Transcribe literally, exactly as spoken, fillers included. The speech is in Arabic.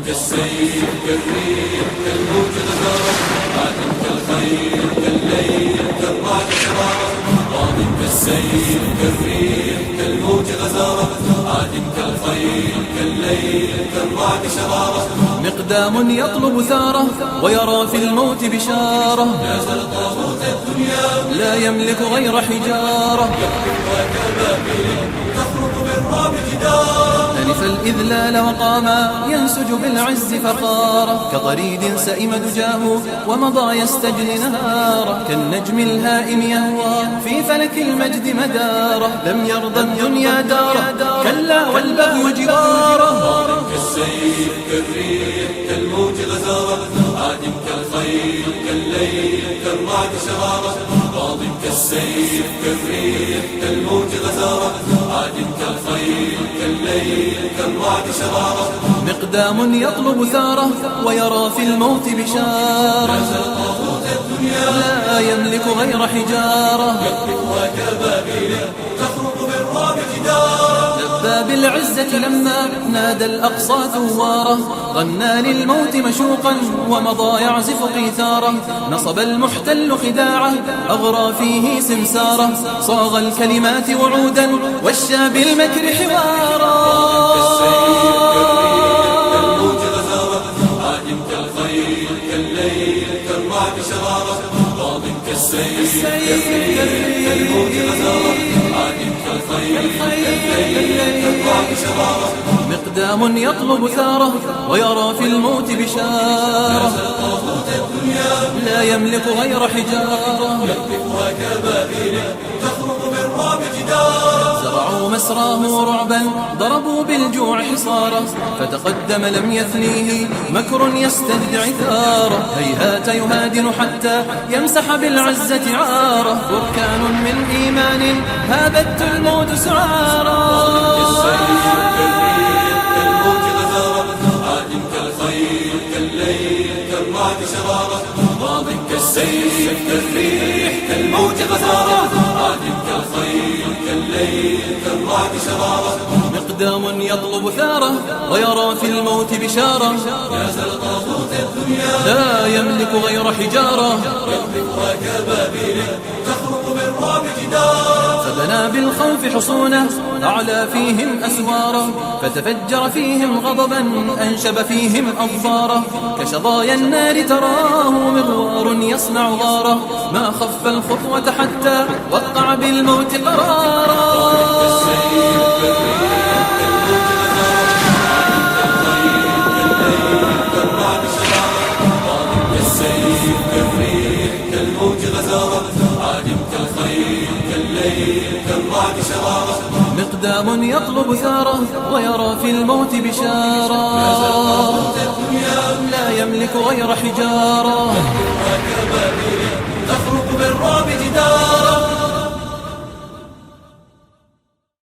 كالسيف كالريح كالموج غزارة عادٍ كالخيل كالليل كالرعد شرارة ماضٍ كالسيف كالريح كالموج غزارة عادٍ كالخيل كالليل كالرعد شرارة مقدام يطلب ثاره ويرى في الموت بشارة لا زال طاغوت الدنيا لا يملك غير حجارة تخرق بالرعب جدارا ألف الإذلال وقاما ينسج بالعز فخارة كطريد سئم دجاه ومضى يستجلي نهارة كالنجم الهائم يهوى في فلك المجد مدارة لم يرضى الدنيا دارة كلا والبغي جوارة كالسيف كالريح كالموج غزارة عاد كالخيل كالليل كالرعد شرارة ماض كالسيف كالريح كالموج غزارة عاد كالخيل كالليل كالرعد شرارة مقدام يطلب ثاره ويرى في الموت بشارة لا يملك غير حجارة وكبابيل تخرق بالرعب جدارا لبى بالعزة لما نادى الأقصى ثواره غنى للموت مشوقا ومضى يعزف قيثاره نصب المحتل خداعه أغرى فيه سمساره صاغ الكلمات وعودا والشى بالمكر حوارا كالسيف كالموج غزارة عاد كالخيل كالليل كالرعد شرارة مقدام يطلب ثاره ويرى في الموت بشارة لا يملك غير حجارة وكبابيل تخرق بالرعب جدارا زرعوا مسراه رعبا ضربوا بالجوع حصارة فتقدم لم يثنيه مكر يستدعي ثاره هيهات يهادن حتى يمسح بالعزة عاره بركان من إيمان هابت الموت سعارا كالرعد شرارة ماض كالسيف كالريح كالموج غزارة عاد كالخيل كالليل كالرعد شرارة مقدام يطلب ثاره ويرى في الموت بشارة يا زال طاغوت الدنيا لا يملك غير حجارة وكبابيل تخرق بالرعب جدارا فبنى بالخوف حصونه أعلى فيهم أسواره فتفجر فيهم غضبا أنشب فيهم أظفاره كشظايا النار تراه مغوار يصنع غاره ما خف الخطوة حتى وقع بالموت قرارا كالسيف كالريح كالموج غزارة عاد كالخيل كالليل كالرعد شرارة مقدام يطلب ثاره ويرى في الموت بشارة لا يملك غير حجارة وكبابيل تخرق